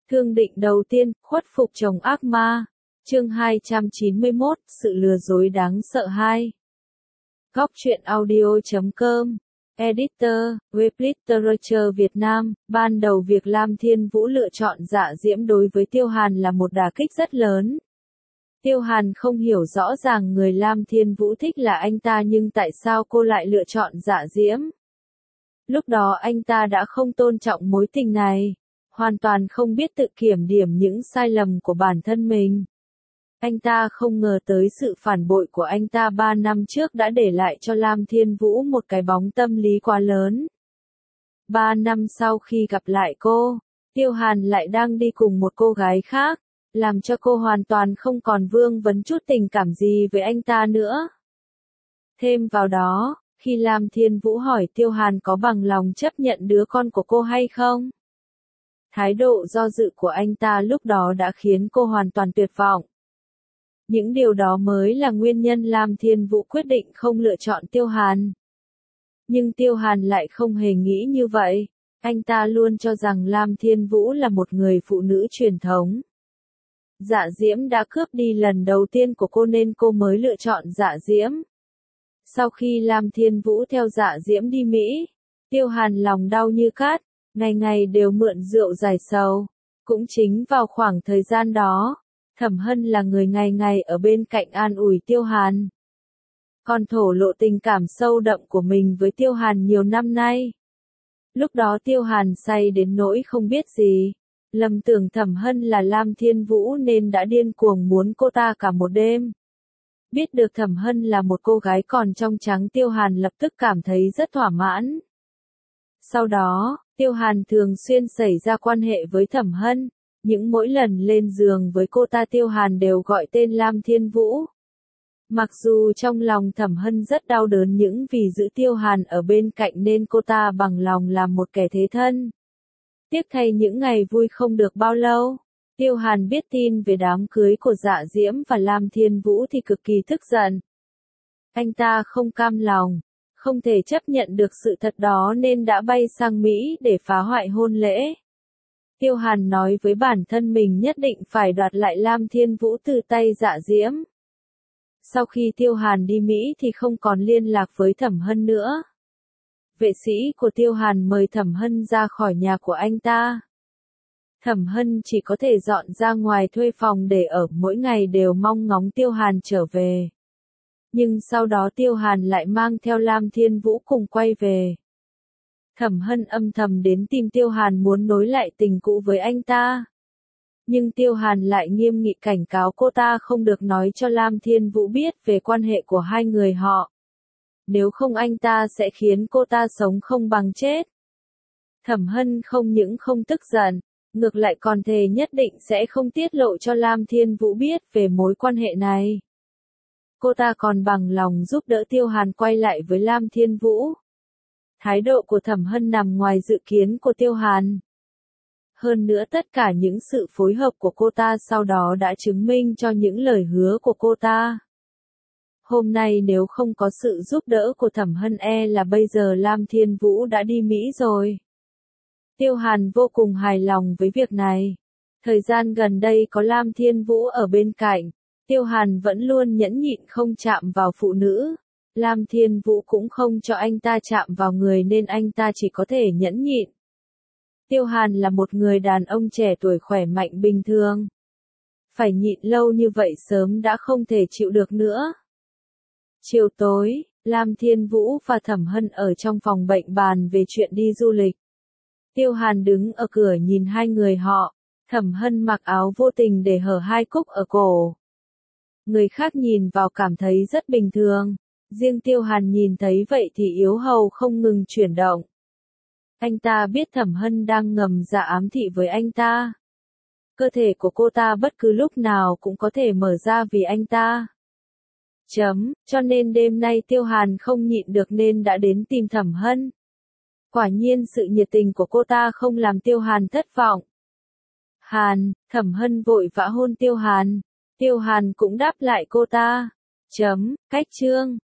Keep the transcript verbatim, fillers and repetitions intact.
Thương định đầu tiên, khuất phục chồng ác ma. Chương hai trăm chín mươi mốt, sự lừa dối đáng sợ hai. Góc truyện audio chấm com. Editor, web literature Việt Nam. Ban đầu việc Lam Thiên Vũ lựa chọn Dạ Diễm đối với Tiêu Hàn là một đả kích rất lớn. Tiêu Hàn không hiểu rõ ràng người Lam Thiên Vũ thích là anh ta, nhưng tại sao cô lại lựa chọn Dạ Diễm? Lúc đó anh ta đã không tôn trọng mối tình này, hoàn toàn không biết tự kiểm điểm những sai lầm của bản thân mình. Anh ta không ngờ tới sự phản bội của anh ta ba năm trước đã để lại cho Lam Thiên Vũ một cái bóng tâm lý quá lớn. Ba năm sau khi gặp lại cô, Tiêu Hàn lại đang đi cùng một cô gái khác, làm cho cô hoàn toàn không còn vương vấn chút tình cảm gì với anh ta nữa. Thêm vào đó, khi Lam Thiên Vũ hỏi Tiêu Hàn có bằng lòng chấp nhận đứa con của cô hay không, thái độ do dự của anh ta lúc đó đã khiến cô hoàn toàn tuyệt vọng. Những điều đó mới là nguyên nhân Lam Thiên Vũ quyết định không lựa chọn Tiêu Hàn. Nhưng Tiêu Hàn lại không hề nghĩ như vậy. Anh ta luôn cho rằng Lam Thiên Vũ là một người phụ nữ truyền thống. Dạ Diễm đã cướp đi lần đầu tiên của cô nên cô mới lựa chọn Dạ Diễm. Sau khi Lam Thiên Vũ theo Dạ Diễm đi Mỹ, Tiêu Hàn lòng đau như cát, ngày ngày đều mượn rượu giải sầu. Cũng chính vào khoảng thời gian đó, Thẩm Hân là người ngày ngày ở bên cạnh an ủi Tiêu Hàn. Còn thổ lộ tình cảm sâu đậm của mình với Tiêu Hàn nhiều năm nay. Lúc đó Tiêu Hàn say đến nỗi không biết gì, lầm tưởng Thẩm Hân là Lam Thiên Vũ nên đã điên cuồng muốn cô ta cả một đêm. Biết được Thẩm Hân là một cô gái còn trong trắng, Tiêu Hàn lập tức cảm thấy rất thỏa mãn. Sau đó, Tiêu Hàn thường xuyên xảy ra quan hệ với Thẩm Hân. Những mỗi lần lên giường với cô ta, Tiêu Hàn đều gọi tên Lam Thiên Vũ. Mặc dù trong lòng Thẩm Hân rất đau đớn, nhưng vì giữ Tiêu Hàn ở bên cạnh nên cô ta bằng lòng làm một kẻ thế thân. Tiếc thay những ngày vui không được bao lâu, Tiêu Hàn biết tin về đám cưới của Dạ Diễm và Lam Thiên Vũ thì cực kỳ tức giận. Anh ta không cam lòng, không thể chấp nhận được sự thật đó nên đã bay sang Mỹ để phá hoại hôn lễ. Tiêu Hàn nói với bản thân mình nhất định phải đoạt lại Lam Thiên Vũ từ tay Dạ Diễm. Sau khi Tiêu Hàn đi Mỹ thì không còn liên lạc với Thẩm Hân nữa. Vệ sĩ của Tiêu Hàn mời Thẩm Hân ra khỏi nhà của anh ta. Thẩm Hân chỉ có thể dọn ra ngoài thuê phòng để ở, mỗi ngày đều mong ngóng Tiêu Hàn trở về. Nhưng sau đó Tiêu Hàn lại mang theo Lam Thiên Vũ cùng quay về. Thẩm Hân âm thầm đến tìm Tiêu Hàn muốn nối lại tình cũ với anh ta. Nhưng Tiêu Hàn lại nghiêm nghị cảnh cáo cô ta không được nói cho Lam Thiên Vũ biết về quan hệ của hai người họ. Nếu không anh ta sẽ khiến cô ta sống không bằng chết. Thẩm Hân không những không tức giận, ngược lại còn thề nhất định sẽ không tiết lộ cho Lam Thiên Vũ biết về mối quan hệ này. Cô ta còn bằng lòng giúp đỡ Tiêu Hàn quay lại với Lam Thiên Vũ. Thái độ của Thẩm Hân nằm ngoài dự kiến của Tiêu Hàn. Hơn nữa tất cả những sự phối hợp của cô ta sau đó đã chứng minh cho những lời hứa của cô ta. Hôm nay nếu không có sự giúp đỡ của Thẩm Hân e là bây giờ Lam Thiên Vũ đã đi Mỹ rồi. Tiêu Hàn vô cùng hài lòng với việc này. Thời gian gần đây có Lam Thiên Vũ ở bên cạnh, Tiêu Hàn vẫn luôn nhẫn nhịn không chạm vào phụ nữ. Lam Thiên Vũ cũng không cho anh ta chạm vào người nên anh ta chỉ có thể nhẫn nhịn. Tiêu Hàn là một người đàn ông trẻ tuổi khỏe mạnh bình thường. Phải nhịn lâu như vậy sớm đã không thể chịu được nữa. Chiều tối, Lam Thiên Vũ và Thẩm Hân ở trong phòng bệnh bàn về chuyện đi du lịch. Tiêu Hàn đứng ở cửa nhìn hai người họ. Thẩm Hân mặc áo vô tình để hở hai cúc ở cổ. Người khác nhìn vào cảm thấy rất bình thường. Riêng Tiêu Hàn nhìn thấy vậy thì yếu hầu không ngừng chuyển động. Anh ta biết Thẩm Hân đang ngầm dạ ám thị với anh ta. Cơ thể của cô ta bất cứ lúc nào cũng có thể mở ra vì anh ta. Chấm, cho nên đêm nay Tiêu Hàn không nhịn được nên đã đến tìm Thẩm Hân. Quả nhiên sự nhiệt tình của cô ta không làm Tiêu Hàn thất vọng. Hàn, Thẩm Hân vội vã hôn Tiêu Hàn. Tiêu Hàn cũng đáp lại cô ta. Chấm, cách chương.